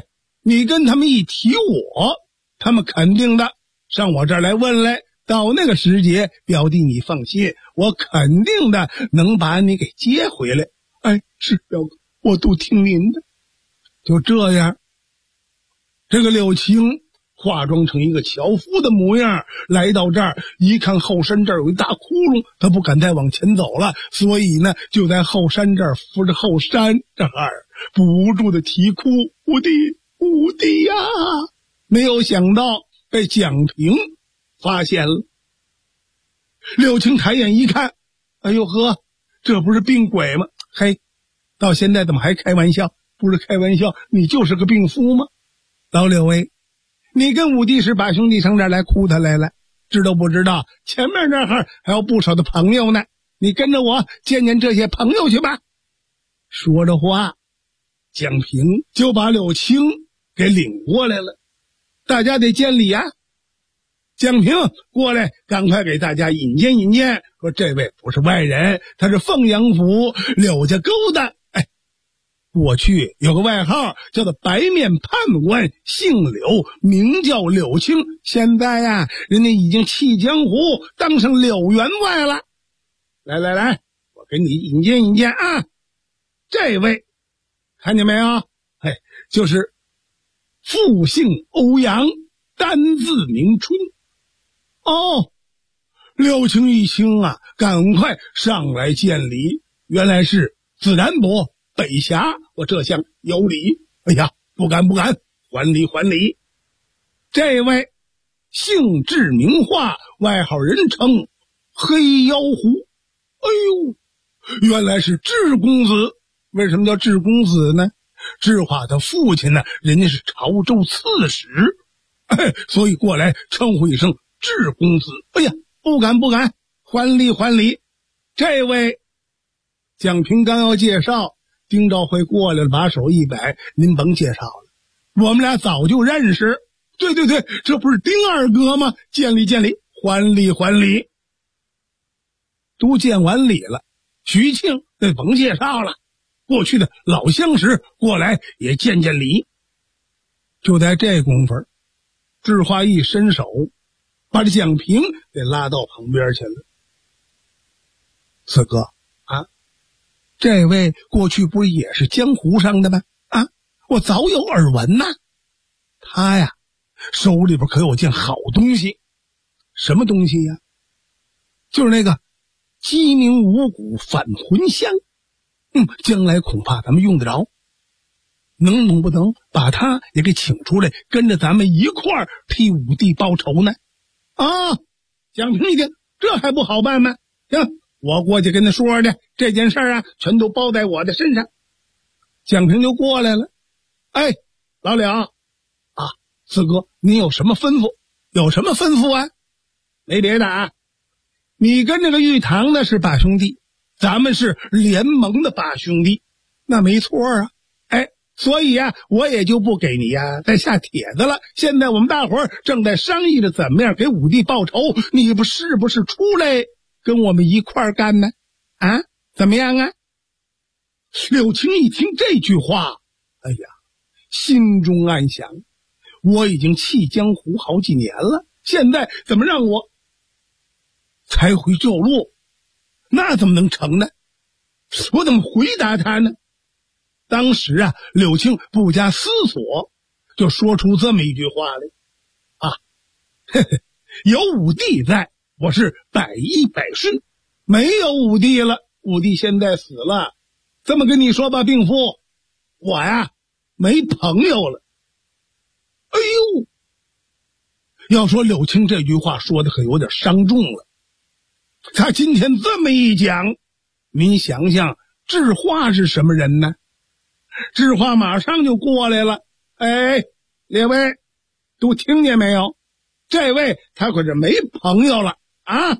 你跟他们一提我，他们肯定的上我这儿来问来。到那个时节，表弟你放心，我肯定的能把你给接回来。哎，是表哥，我都听您的。就这样，这个柳青化妆成一个樵夫的模样来到这儿，一看后山这儿有一大窟窿，他不敢再往前走了，所以呢就在后山这儿扶着后山这儿不住的啼哭，五弟呀！没有想到被蒋平发现了。柳青抬眼一看，哎呦呵，这不是病鬼吗？嘿，到现在怎么还开玩笑？不是开玩笑，你就是个病夫吗？老柳哎，你跟五弟是把兄弟上这儿来哭他来了，知道不知道？前面这儿还有不少的朋友呢，你跟着我见见这些朋友去吧。说着话，蒋平就把柳青给领过来了。大家得见礼啊！蒋平过来，赶快给大家引荐引荐，说这位不是外人，他是凤阳府柳家沟的。哎，过去有个外号叫做白面判官，姓柳，名叫柳青。现在呀，人家已经弃江湖，当上柳员外了。来，我给你引荐引荐啊！这位看见没有？哎，就是复姓欧阳，单字明春。哦，柳青一听啊，赶快上来见礼。原来是自然伯北侠，我这厢有礼。哎呀，不敢，还礼。这位姓智名化，外号人称黑妖狐。哎呦，原来是智公子。为什么叫智公子呢？智化的父亲呢，人家是潮州刺史，所以过来称呼一声智公子。哎呀，不敢，还礼。这位蒋平刚要介绍，丁兆辉过来了，把手一摆，您甭介绍了，我们俩早就认识。对，这不是丁二哥吗？见礼，还礼。都见完礼了，徐庆那甭介绍了，过去的老相识过来也见礼。就在这功夫，智化一伸手把这蒋平给拉到旁边去了。四哥啊，这位过去不是也是江湖上的吗？啊，我早有耳闻呐。他呀，手里边可有件好东西。什么东西呀？就是那个鸡鸣五谷返魂香。将来恐怕咱们用得着。能不能把他也给请出来，跟着咱们一块儿替五弟报仇呢？啊，蒋平一听，这还不好办吗？行，我过去跟他说的，这件事啊，全都包在我的身上。蒋平就过来了。哎，老柳啊，四哥，您有什么吩咐？有什么吩咐啊？没别的啊，你跟这个玉堂呢是把兄弟，咱们是联盟的把兄弟，那没错啊。哎，所以啊，我也就不给你呀再下帖子了。现在我们大伙儿正在商议着怎么样给五弟报仇，你是不是出来跟我们一块儿干呢？啊，怎么样啊？柳青一听这句话，哎呀，心中暗想，我已经弃江湖好几年了，现在怎么让我才回旧路？那怎么能成呢？我怎么回答他呢？当时啊，柳青不加思索就说出这么一句话来啊，有五弟在，我是百依百顺。没有五弟了，五弟现在死了，这么跟你说吧，病夫，我呀没朋友了。哎呦，要说柳青这句话说的可有点伤重了。他今天这么一讲，您想想智化是什么人呢？智化马上就过来了。哎，列位都听见没有？这位他可是没朋友了啊！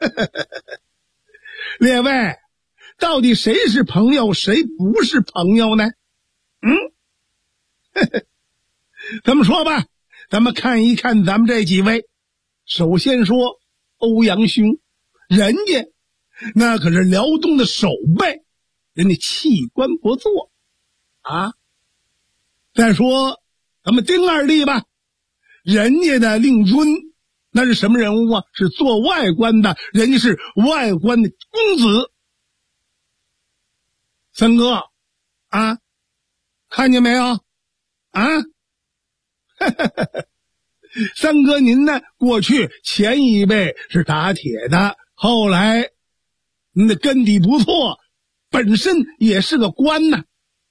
列位，到底谁是朋友，谁不是朋友呢？咱们说吧，咱们看一看咱们这几位。首先说欧阳兄，人家那可是辽东的守备，人家器官不错啊。再说咱们丁二弟吧，人家的令尊那是什么人物啊？是做外官的，人家是外官的公子。三哥啊，看见没有啊？三哥您呢，过去前一辈是打铁的，后来您的根底不错，本身也是个官呢。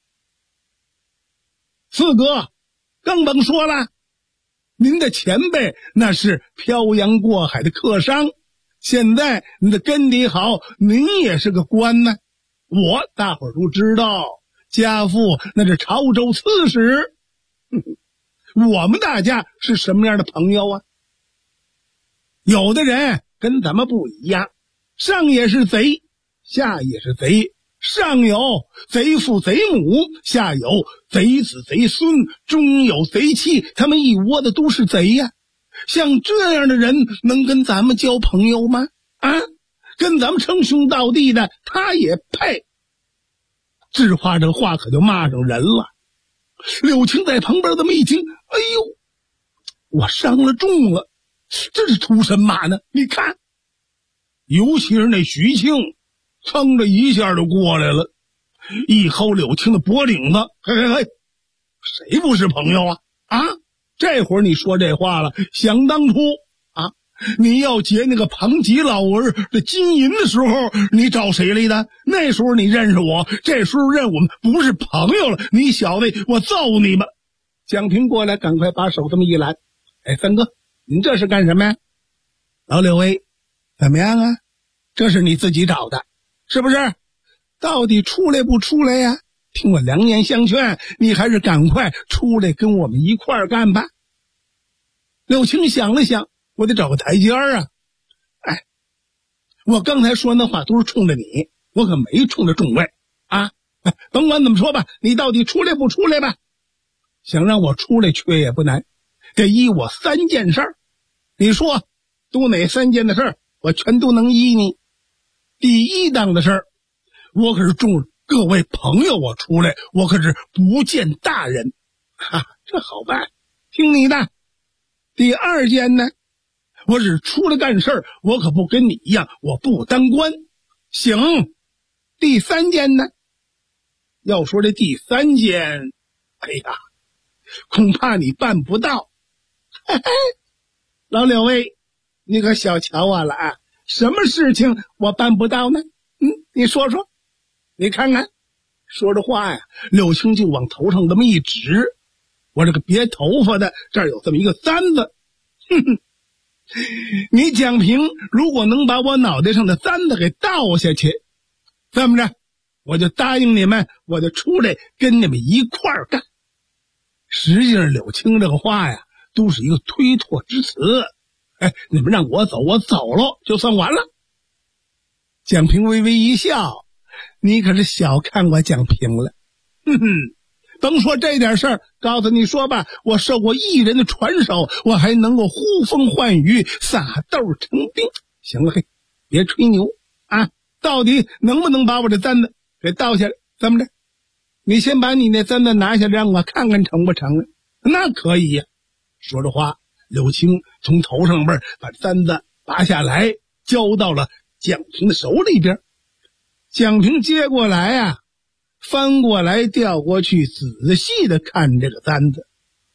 四哥更甭说了，您的前辈那是漂洋过海的客商，现在您的根底好，您也是个官呢。我大伙儿都知道，家父那是潮州刺史。我们大家是什么样的朋友啊？有的人跟咱们不一样，上也是贼，下也是贼，上有贼父贼母，下有贼子贼孙，中有贼妻，他们一窝的都是贼呀。像这样的人能跟咱们交朋友吗？啊，跟咱们称兄道弟的他也配？这话这话可就骂上人了。柳青在旁边这么一听，哎呦，我伤了重了，这是图什么呢？你看，尤其是那徐庆噌的一下就过来了，一薅柳青的脖领子，嘿嘿嘿，谁不是朋友啊？啊，这会儿你说这话了，想当初啊，你要劫那个庞吉老儿的金银的时候，你找谁来的？那时候你认识我，这时候认我们不是朋友了，你小子，我揍你吧！蒋平过来，赶快把手这么一拦，哎，三哥，您这是干什么呀？老柳威，怎么样啊？这是你自己找的，是不是？到底出来不出来呀？听我良言相劝，你还是赶快出来跟我们一块儿干吧。柳青想了想，我得找个台阶啊。哎，我刚才说那话都是冲着你，我可没冲着众位啊。甭管怎么说吧，你到底出来不出来吧？想让我出来却也不难，得依我3件事儿。你说都哪3件的事儿，我全都能依你。第一档的事儿，我可是冲各位朋友我出来，我可是不见大人，哈，这好办，听你的。第2件呢，我只出来干事儿，我可不跟你一样，我不当官，行。第3件呢，要说这第3件，哎呀，恐怕你办不到。嘿嘿，老柳威，你可小瞧我了啊！什么事情我办不到呢？你说说，你看看。说着话呀，柳青就往头上这么一指，我这个别头发的这儿有这么一个簪子。哼哼，你蒋平如果能把我脑袋上的簪子给倒下去，这么着我就答应你们，我就出来跟你们一块儿干。实际上柳青这个话呀，都是一个推脱之词。哎，你们让我走，我走了就算完了。蒋平微微一笑，你可是小看我蒋平了。哼哼，甭说这点事儿，告诉你说吧，我受过艺人的传授，我还能够呼风唤雨，撒豆成兵。行了，嘿，别吹牛啊！到底能不能把我这簪子给倒下来？怎么着？你先把你那簪子拿下来，让我看看成不成了？那可以呀。说着话，柳青从头上边把簪子拔下来，交到了蒋平的手里边。蒋平接过来啊，翻过来调过去，仔细的看这个簪子，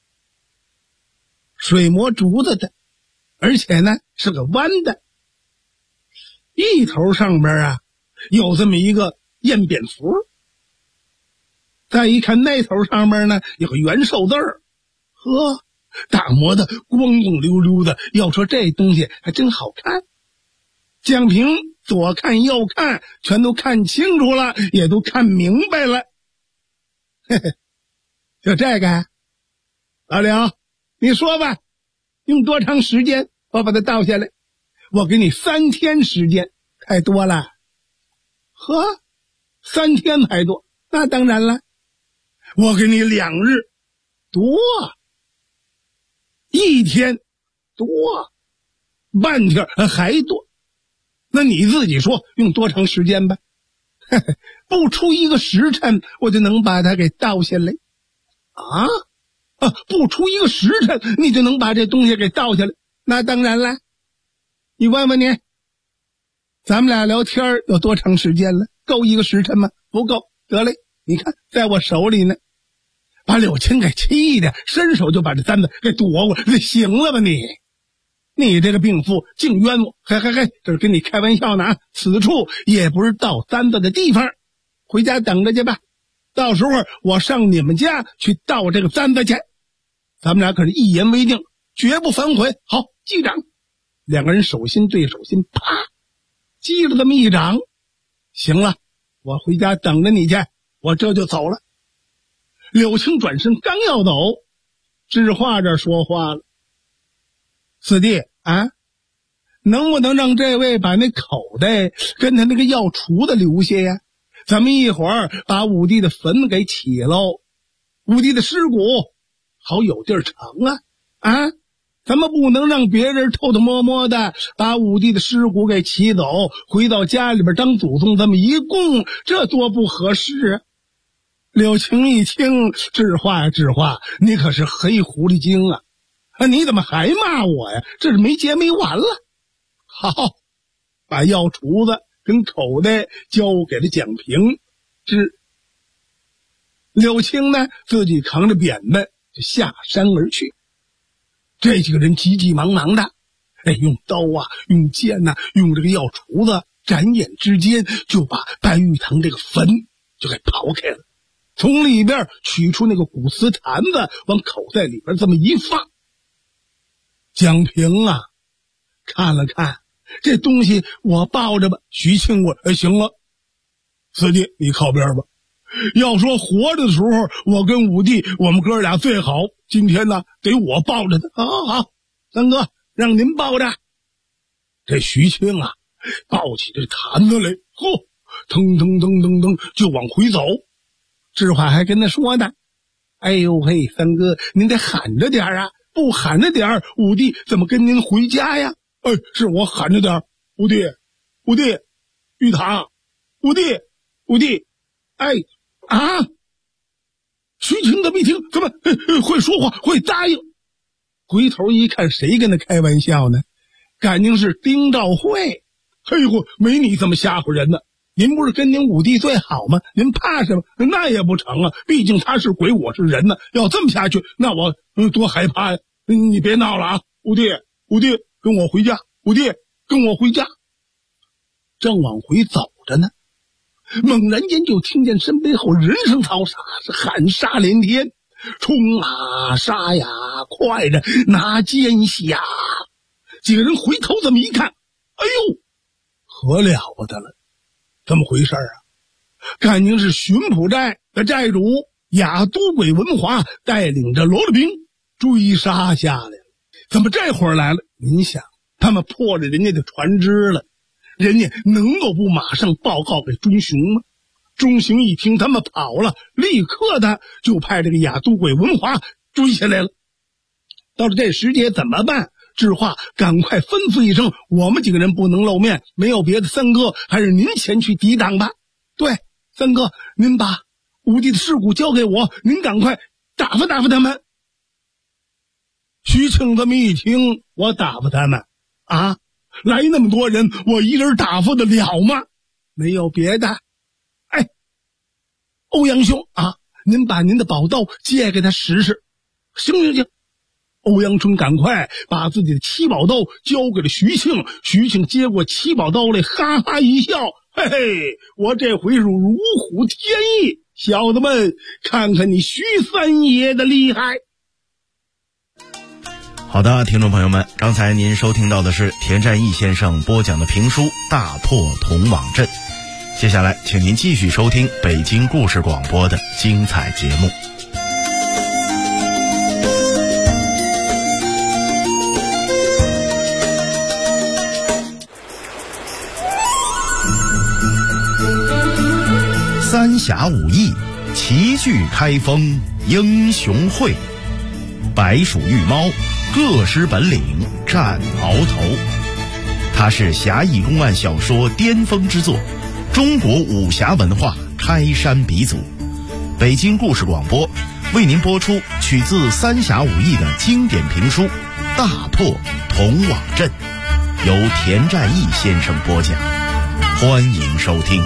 水磨竹子的，而且呢是个弯的，一头上边啊有这么一个燕蝙符，再一看那头上面呢有个元寿字儿，呵，打磨的光光溜溜的，要说这东西还真好看。蒋平左看右看，全都看清楚了，也都看明白了。嘿嘿，就这个呀，老刘，你说吧，用多长时间我把它倒下来？我给你3天时间，太多了。呵，3天还多？那当然了，我给你2日，多，1天多，半天还多。那你自己说用多长时间吧？不出1个时辰，我就能把它给倒下来。啊， 不出一个时辰，你就能把这东西给倒下来。那当然了，你问问你，咱们俩聊天有多长时间了？够一个时辰吗？不够。得嘞，你看在我手里呢。把柳青给气的，伸手就把这簪子给夺过来。这行了吧你这个病妇净冤枉！嘿，这是跟你开玩笑呢。此处也不是倒簪子的地方，回家等着去吧。到时候我上你们家去倒这个簪子去。咱们俩可是一言为定，绝不反悔。好，击掌。两个人手心对手心，啪，击了这么一掌。行了，我回家等着你去，我这就走了。柳青转身刚要走，知画这说话了：“四弟啊，能不能让这位把那口袋跟他那个药橱子留下呀？咱们一会儿把五弟的坟给起喽，五弟的尸骨好有地儿藏啊！咱们不能让别人偷偷摸摸的把五弟的尸骨给起走，回到家里边当祖宗这么一供，这多不合适啊！”柳青一听，智化，你可是黑狐狸精啊！你怎么还骂我呀？这是没结没完了。好，把药橱子跟口袋交给了蒋平。柳青呢，自己扛着扁担就下山而去。这几个人急急忙忙的，用刀啊，用剑啊，用这个药橱子，转眼之间就把白玉堂这个坟就给刨开了。从里边取出那个古瓷坛子，往口袋里边这么一放。蒋平啊，看了看这东西，我抱着吧。徐庆过，行了，四弟你靠边吧。要说活着的时候，我跟五弟我们哥俩最好，今天呢得我抱着他。好，三哥让您抱着。这徐庆啊，抱起这坛子来，腾就往回走。智化还跟他说呢：“哎呦嘿，三哥，您得喊着点啊，不喊着点，五弟怎么跟您回家呀？”是我喊着点，五弟，玉堂，五弟，徐晴这么一听，怎么会说话，会答应？回头一看，谁跟他开玩笑呢？感情是丁兆会。没你这么吓唬人的。您不是跟您五弟最好吗？您怕什么？那也不成啊！毕竟他是鬼，我是人呢。要这么下去，那我多害怕呀！你别闹了啊！五弟，跟我回家！五弟，跟我回家！正往回走着呢，猛然间就听见身背后人声嘈杂，是喊杀连天，冲啊，杀呀，快着拿剑下！几个人回头这么一看，哎呦，可了不得了！怎么回事啊？感情是巡捕寨的寨主雅都鬼文华带领着罗罗兵追杀下来了。怎么这会儿来了？您想，他们破了人家的船只了，人家能够不马上报告给钟雄吗？钟雄一听他们跑了，立刻的就派这个雅都鬼文华追下来了。到了这时节怎么办？智化赶快吩咐一声，我们几个人不能露面，没有别的，三哥还是您前去抵挡吧。对，三哥，您把五弟的尸骨交给我，您赶快打发他们。徐庆这么一听，我打发他们啊？来那么多人，我一人打发得了吗？没有别的。欧阳兄啊，您把您的宝刀借给他使使。行。欧阳春赶快把自己的七宝刀交给了徐庆，徐庆接过七宝刀来，哈哈一笑，嘿嘿，我这回是如虎添翼，小子们，看看你徐三爷的厉害。 好的，听众朋友们，刚才您收听到的是田占义先生播讲的评书《大破铜网阵》，接下来请您继续收听北京故事广播的精彩节目。三侠五义，齐聚开封英雄会，白鼠玉猫，各施本领战鳌头。它是侠义公案小说巅峰之作，中国武侠文化开山鼻祖。北京故事广播为您播出取自三峡武艺的经典评书《大破铜网阵》，由田占义先生播讲，欢迎收听。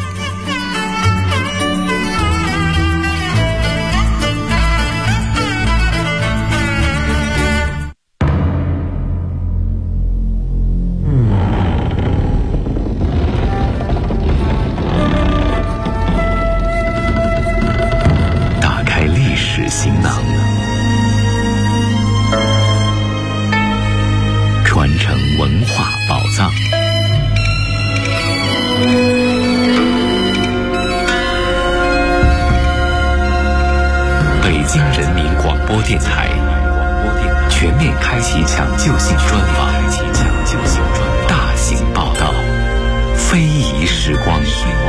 行囊，传承文化宝藏。北京人民广播电台全面开启抢救性专访，大型报道，非遗时光。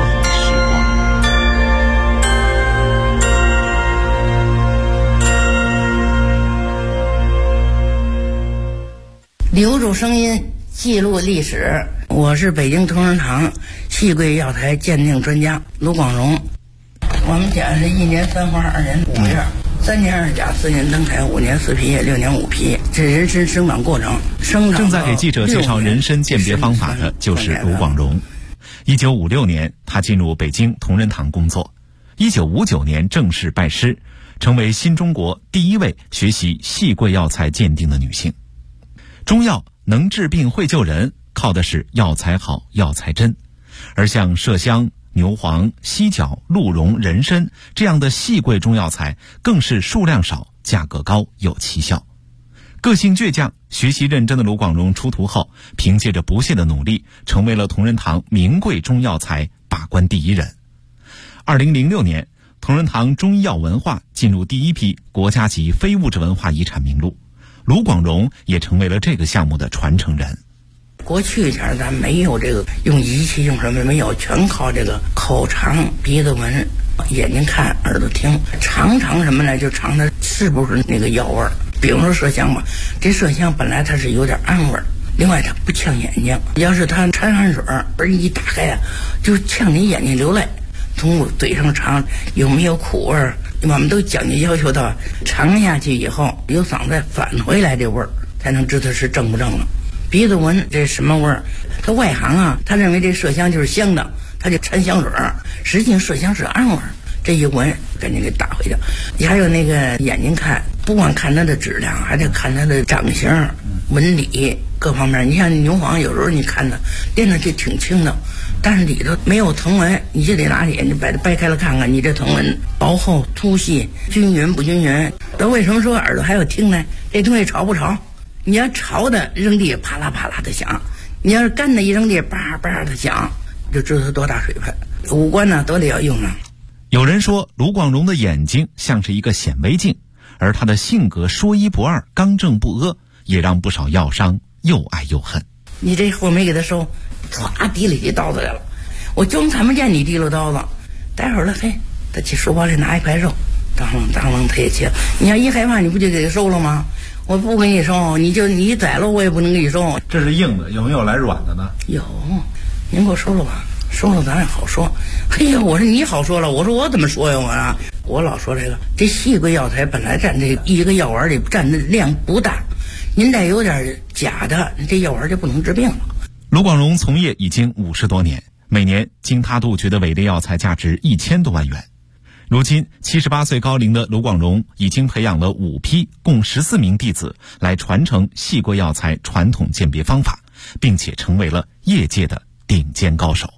留住声音，记录历史。我是北京同仁堂戏桂药材鉴定专家卢广荣。我们讲是1年3花2年5月，3年2甲4年登台5年4皮6年5皮，这人参生长过程。 正在给记者介绍人参鉴别方法的就是卢广荣。1956年，他进入北京同仁堂工作。1959年正式拜师，成为新中国第一位学习戏桂药材鉴定的女性。中药能治病会救人，靠的是药材好药材真，而像麝香、牛黄、犀角、鹿茸、人参这样的细贵中药材更是数量少，价格高，有奇效。个性倔强、学习认真的卢广荣出徒后，凭借着不懈的努力，成为了同仁堂名贵中药材把关第一人。2006年，同仁堂中医药文化进入第一批国家级非物质文化遗产名录，卢广荣也成为了这个项目的传承人。 过去前咱没有这个用仪器用什么没有，全靠这个口尝、鼻子闻、眼睛看、耳朵听，尝什么呢？就尝它是不是那个药味儿。比如说麝香吧，这麝香本来它是有点暗味儿，另外它不呛眼睛，要是它掺汗水儿一打开啊，就呛你眼睛流泪。从嘴上尝有没有苦味儿，我们都讲究要求到尝下去以后有嗓子返回来这味儿，才能知道是正不正了。鼻子闻这什么味儿？他外行啊，他认为这麝香就是香的，他就掺香水儿，实际上麝香是暗味儿。这一闻赶紧给打回去。还有那个眼睛看，不光看它的质量，还得看它的长形、纹理各方面。你像牛黄，有时候你看它练的就挺轻的，但是里头没有藤纹，你就得拿眼睛把它掰开了看看，你这藤纹薄厚、粗细、均匀不均匀。那为什么说耳朵还要听呢？这东西潮不潮？你要潮的扔地啪啦啪啦的响，你要是干的一扔地叭叭的响，就知道它多大水分。五官呢都得要用上。 有人说卢广荣的眼睛像是一个显微镜，而他的性格说一不二、刚正不阿，也让不少药商又爱又恨。 你这货没给他收，唰提里起刀子来了，我就看不见你提溜刀子。待会儿了，嘿，他去书包里拿一块肉，当啷他也切。你要一害怕，你不就给他收了吗？我不给你收，你宰了我也不能给你收。 这是硬的，有没有来软的呢？ 有，您给我收了吧，收了咱也好说。嘿呀，我说你好说了，我说我怎么说呀？我老说这细贵药材本来占这一个药丸里占的量不大，您再有点假的，这药丸就不能治病了。 卢广荣从业已经50多年，每年经他杜绝的伪劣药材价值1000多万元。如今78岁高龄的卢广荣已经培养了5批共14名弟子来传承细贵药材传统鉴别方法，并且成为了业界的顶尖高手。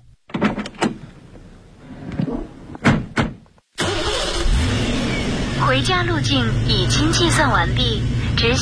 回家路径已经计算完毕，